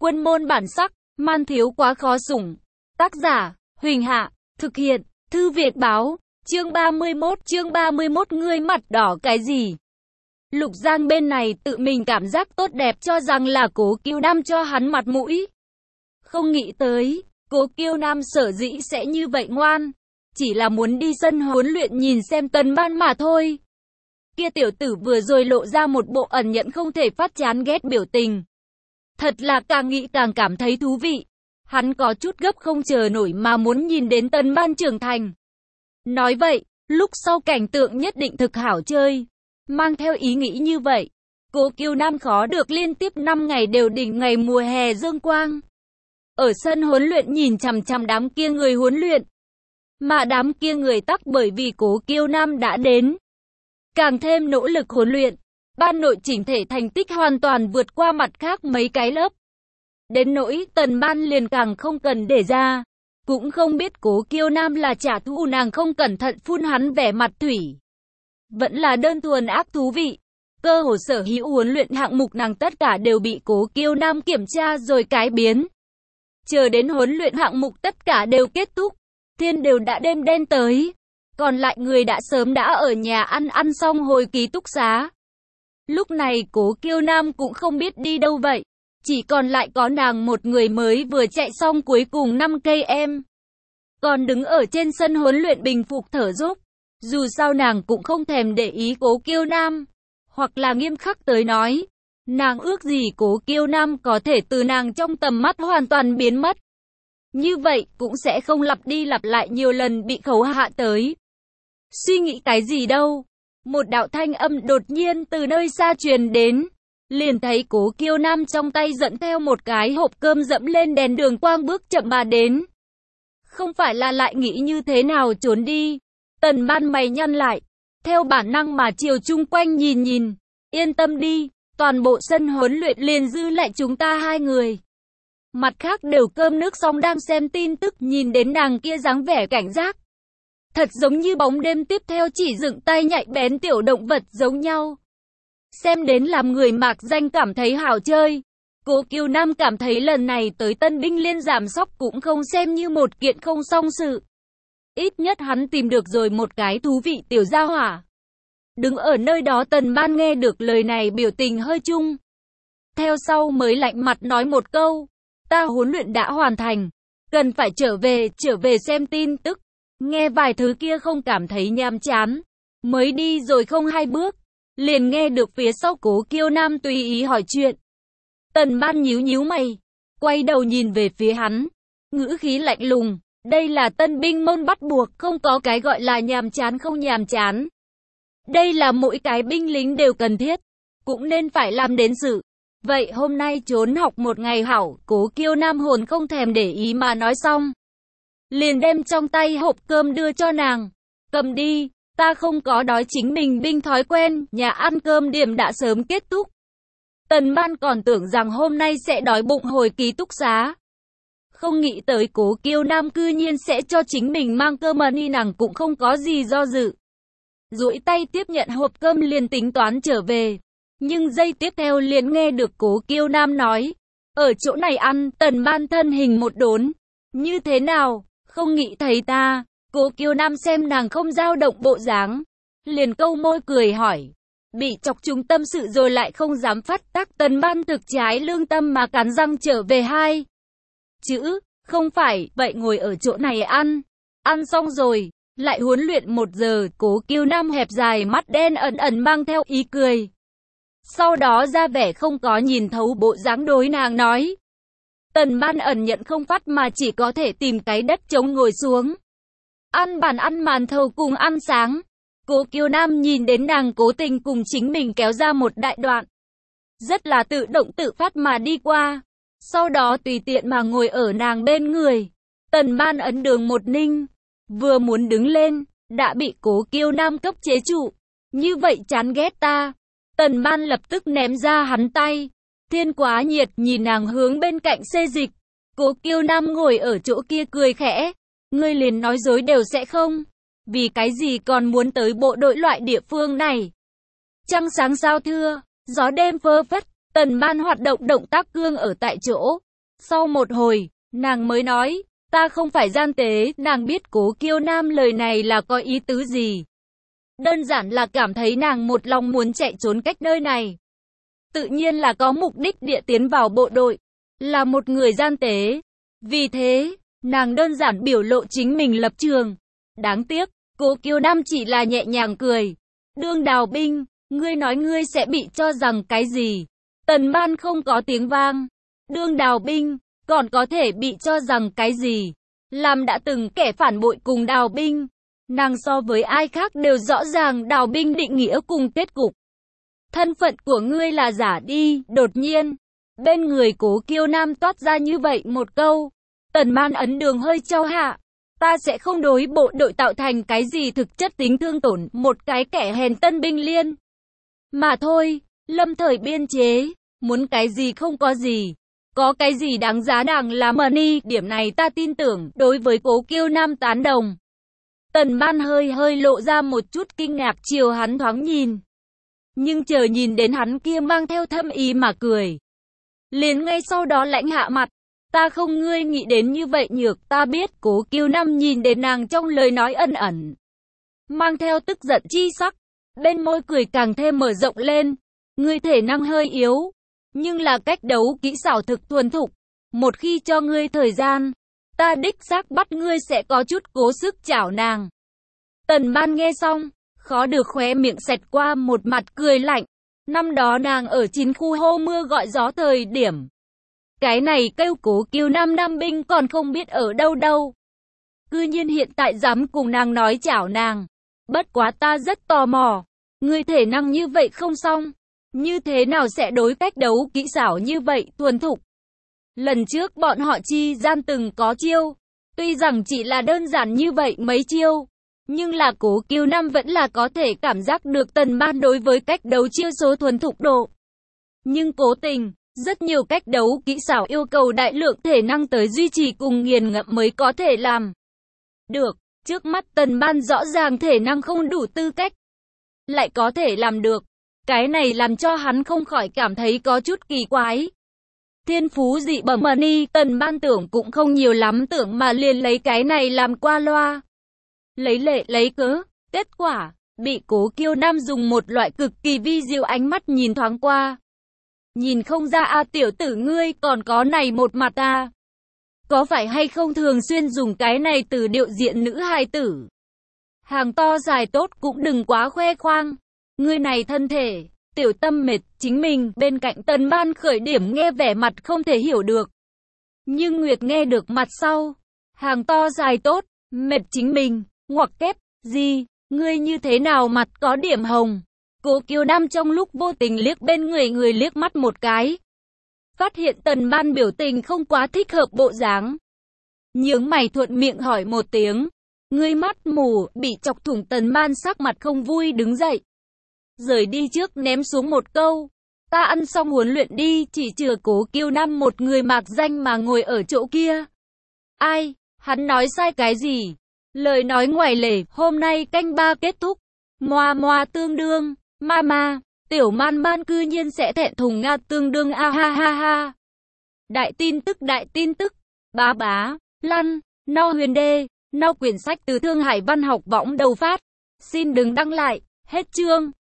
Quân môn bản sắc, man thiếu quá khó sủng. Tác giả, Huỳnh Hạ, thực hiện, Thư Việt Báo, chương 31 ngươi mặt đỏ cái gì? Lục Giang bên này tự mình cảm giác tốt đẹp cho rằng là Cố Kiêu Nam cho hắn mặt mũi. Không nghĩ tới, Cố Kiêu Nam sở dĩ sẽ như vậy ngoan, chỉ là muốn đi sân huấn luyện nhìn xem Tần Ban mà thôi. Kia tiểu tử vừa rồi lộ ra một bộ ẩn nhận không thể phát chán ghét biểu tình. Thật là càng nghĩ càng cảm thấy thú vị. Hắn có chút gấp không chờ nổi mà muốn nhìn đến Tần Ban trưởng thành. Nói vậy, lúc sau cảnh tượng nhất định thực hảo chơi. Mang theo ý nghĩ như vậy, Cố Kiêu Nam khó được liên tiếp 5 ngày đều đỉnh ngày mùa hè dương quang. Ở sân huấn luyện nhìn chằm chằm đám kia người huấn luyện. Mà đám kia người tắc bởi vì Cố Kiêu Nam đã đến. Càng thêm nỗ lực huấn luyện, ban nội chỉnh thể thành tích hoàn toàn vượt qua mặt khác mấy cái lớp. Đến nỗi Tần Ban liền càng không cần để ra. Cũng không biết Cố Kiêu Nam là trả thù nàng không cẩn thận phun hắn vẻ mặt thủy. Vẫn là đơn thuần ác thú vị. Cơ hồ sở hữu huấn luyện hạng mục nàng tất cả đều bị Cố Kiêu Nam kiểm tra rồi cái biến. Chờ đến huấn luyện hạng mục tất cả đều kết thúc. Thiên đều đã đêm đen tới. Còn lại người đã sớm đã ở nhà ăn xong hồi ký túc xá. Lúc này Cố Kiêu Nam cũng không biết đi đâu vậy. Chỉ còn lại có nàng một người mới vừa chạy xong cuối cùng 5 km. Còn đứng ở trên sân huấn luyện bình phục thở dốc. Dù sao nàng cũng không thèm để ý Cố Kiêu Nam. Hoặc là nghiêm khắc tới nói. Nàng ước gì Cố Kiêu Nam có thể từ nàng trong tầm mắt hoàn toàn biến mất. Như vậy cũng sẽ không lặp đi lặp lại nhiều lần bị khấu hạ tới. Suy nghĩ cái gì đâu. Một đạo thanh âm đột nhiên từ nơi xa truyền đến. Liền thấy Cố Kiêu Nam trong tay dẫn theo một cái hộp cơm dẫm lên đèn đường quang bước chậm mà đến. Không phải là lại nghĩ như thế nào trốn đi. Tần Ban mày nhăn lại. Theo bản năng mà chiều chung quanh nhìn. Yên tâm đi. Toàn bộ sân huấn luyện liền dư lại chúng ta hai người. Mặt khác đều cơm nước xong đang xem tin tức nhìn đến nàng kia dáng vẻ cảnh giác. Thật giống như bóng đêm tiếp theo chỉ dựng tay nhạy bén tiểu động vật giống nhau. Xem đến làm người mạc danh cảm thấy hảo chơi. Cố Kiêu Nam cảm thấy lần này tới tân binh liên giảm sóc cũng không xem như một kiện không xong sự. Ít nhất hắn tìm được rồi một cái thú vị tiểu gia hỏa. Đứng ở nơi đó Tần Ban nghe được lời này biểu tình hơi chung. Theo sau mới lạnh mặt nói một câu. Ta huấn luyện đã hoàn thành. Cần phải trở về xem tin tức. Nghe vài thứ kia không cảm thấy nhàm chán. Mới đi rồi không 2 bước. Liền nghe được phía sau Cố Kiêu Nam tùy ý hỏi chuyện. Tần Ban nhíu mày. Quay đầu nhìn về phía hắn. Ngữ khí lạnh lùng. Đây là tân binh môn bắt buộc. Không có cái gọi là nhàm chán không nhàm chán. Đây là mỗi cái binh lính đều cần thiết. Cũng nên phải làm đến sự. Vậy hôm nay trốn học một ngày hảo. Cố Kiêu Nam hồn không thèm để ý mà nói xong. Liền đem trong tay hộp cơm đưa cho nàng. Cầm đi. Ta không có đói chính mình binh thói quen, nhà ăn cơm điểm đã sớm kết thúc. Tần Ban còn tưởng rằng hôm nay sẽ đói bụng hồi ký túc xá. Không nghĩ tới Cố Kiêu Nam cư nhiên sẽ cho chính mình mang cơm đi, nàng cũng không có gì do dự. Duỗi tay tiếp nhận hộp cơm liền tính toán trở về. Nhưng giây tiếp theo liền nghe được Cố Kiêu Nam nói. Ở chỗ này ăn, Tần Ban thân hình một đốn. Như thế nào, không nghĩ thấy ta? Cố Kiêu Nam xem nàng không dao động bộ dáng, liền câu môi cười hỏi. Bị chọc trúng tâm sự rồi lại không dám phát tác, Tần Ban thực trái lương tâm mà cắn răng trở về hai chữ, không phải, vậy ngồi ở chỗ này ăn. Ăn xong rồi, lại huấn luyện 1 giờ, Cố Kiêu Nam hẹp dài mắt đen ẩn mang theo ý cười. Sau đó ra vẻ không có nhìn thấu bộ dáng đối nàng nói. Tần Ban ẩn nhận không phát mà chỉ có thể tìm cái đất trống ngồi xuống. Ăn bàn ăn màn thầu cùng ăn sáng. Cố Kiêu Nam nhìn đến nàng cố tình cùng chính mình kéo ra một đại đoạn. Rất là tự động tự phát mà đi qua. Sau đó tùy tiện mà ngồi ở nàng bên người. Tần Ban ấn đường một ninh. Vừa muốn đứng lên, đã bị Cố Kiêu Nam cấp chế trụ. Như vậy chán ghét ta. Tần Ban lập tức ném ra hắn tay. Thiên quá nhiệt nhìn nàng hướng bên cạnh xê dịch. Cố Kiêu Nam ngồi ở chỗ kia cười khẽ. Ngươi liền nói dối đều sẽ không. Vì cái gì còn muốn tới bộ đội loại địa phương này? Trăng sáng sao thưa, gió đêm phơ phất, Tần Ban hoạt động tác cương ở tại chỗ. Sau một hồi, nàng mới nói, ta không phải gian tế, nàng biết Cố Kiêu Nam lời này là có ý tứ gì. Đơn giản là cảm thấy nàng một lòng muốn chạy trốn cách nơi này. Tự nhiên là có mục đích địa tiến vào bộ đội, là một người gian tế. Vì thế, nàng đơn giản biểu lộ chính mình lập trường. Đáng tiếc, Cố Kiêu Nam chỉ là nhẹ nhàng cười. Đương Đào Binh, ngươi nói ngươi sẽ bị cho rằng cái gì? Tần Ban không có tiếng vang. Đương Đào Binh, còn có thể bị cho rằng cái gì? Làm đã từng kẻ phản bội cùng Đào Binh. Nàng so với ai khác đều rõ ràng Đào Binh định nghĩa cùng kết cục. Thân phận của ngươi là giả đi, đột nhiên. Bên người Cố Kiêu Nam toát ra như vậy một câu. Tần Ban ấn đường hơi trao hạ. Ta sẽ không đối bộ đội tạo thành cái gì thực chất tính thương tổn, một cái kẻ hèn tân binh liên. Mà thôi, lâm thời biên chế, muốn cái gì không có gì. Có cái gì đáng giá nàng là money, điểm này ta tin tưởng, đối với Cố Kiêu Nam tán đồng. Tần Ban hơi lộ ra một chút kinh ngạc chiều hắn thoáng nhìn. Nhưng chờ nhìn đến hắn kia mang theo thâm ý mà cười. Liền ngay sau đó lãnh hạ mặt. Ta không ngươi nghĩ đến như vậy nhược, ta biết. Cố Kiêu Nam nhìn đến nàng trong lời nói ẩn ẩn. Mang theo tức giận chi sắc. Bên môi cười càng thêm mở rộng lên. Ngươi thể năng hơi yếu. Nhưng là cách đấu kỹ xảo thực thuần thục. Một khi cho ngươi thời gian, ta đích xác bắt ngươi sẽ có chút cố sức chảo nàng. Tần Ban nghe xong, khó được khóe miệng xẹt qua một mặt cười lạnh. Năm đó nàng ở chiến khu hô mưa gọi gió thời điểm. Cái này kêu Cố Kiêu Nam nam binh còn không biết ở đâu đâu. Cư nhiên hiện tại dám cùng nàng nói chảo nàng. Bất quá ta rất tò mò. Ngươi thể năng như vậy không xong. Như thế nào sẽ đối cách đấu kỹ xảo như vậy thuần thục? Lần trước bọn họ chi gian từng có chiêu. Tuy rằng chỉ là đơn giản như vậy mấy chiêu. Nhưng là Cố Kiêu Nam vẫn là có thể cảm giác được Tần Ban đối với cách đấu chiêu số thuần thục độ. Nhưng cố tình, rất nhiều cách đấu kỹ xảo yêu cầu đại lượng thể năng tới duy trì cùng nghiền ngẫm mới có thể làm được. Trước mắt Tần Ban rõ ràng thể năng không đủ tư cách, lại có thể làm được. Cái này làm cho hắn không khỏi cảm thấy có chút kỳ quái. Thiên phú dị bẩm money, Tần Ban tưởng cũng không nhiều lắm, tưởng mà liền lấy cái này làm qua loa. Lấy lệ lấy cớ, kết quả, bị Cố Kiêu Nam dùng một loại cực kỳ vi diệu ánh mắt nhìn thoáng qua. Nhìn không ra a tiểu tử ngươi còn có này một mặt a. Có phải hay không thường xuyên dùng cái này từ điệu diện nữ hài tử? Hàng to dài tốt cũng đừng quá khoe khoang. Ngươi này thân thể, tiểu tâm mệt chính mình. Bên cạnh Tần Ban khởi điểm nghe vẻ mặt không thể hiểu được. Nhưng Nguyệt nghe được mặt sau. Hàng to dài tốt, mệt chính mình, ngoặc kép, gì, ngươi như thế nào mặt có điểm hồng? Cố Kiêu Nam trong lúc vô tình liếc bên người liếc mắt một cái. Phát hiện Tần Ban biểu tình không quá thích hợp bộ dáng. Nhướng mày thuận miệng hỏi một tiếng. Ngươi mắt mù, bị chọc thủng. Tần Ban sắc mặt không vui đứng dậy. Rời đi trước ném xuống một câu. Ta ăn xong huấn luyện đi, chỉ chừa Cố Kiêu Nam một người mạc danh mà ngồi ở chỗ kia. Ai, hắn nói sai cái gì? Lời nói ngoài lề, hôm nay canh 3 kết thúc. Moa tương đương, ma, tiểu man cư nhiên sẽ thẹn thùng Nga tương đương a ha ha ha. Đại tin tức, bá, lăn, no huyền đê, no quyển sách từ Thương Hải Văn học võng đầu phát. Xin đừng đăng lại, hết chương.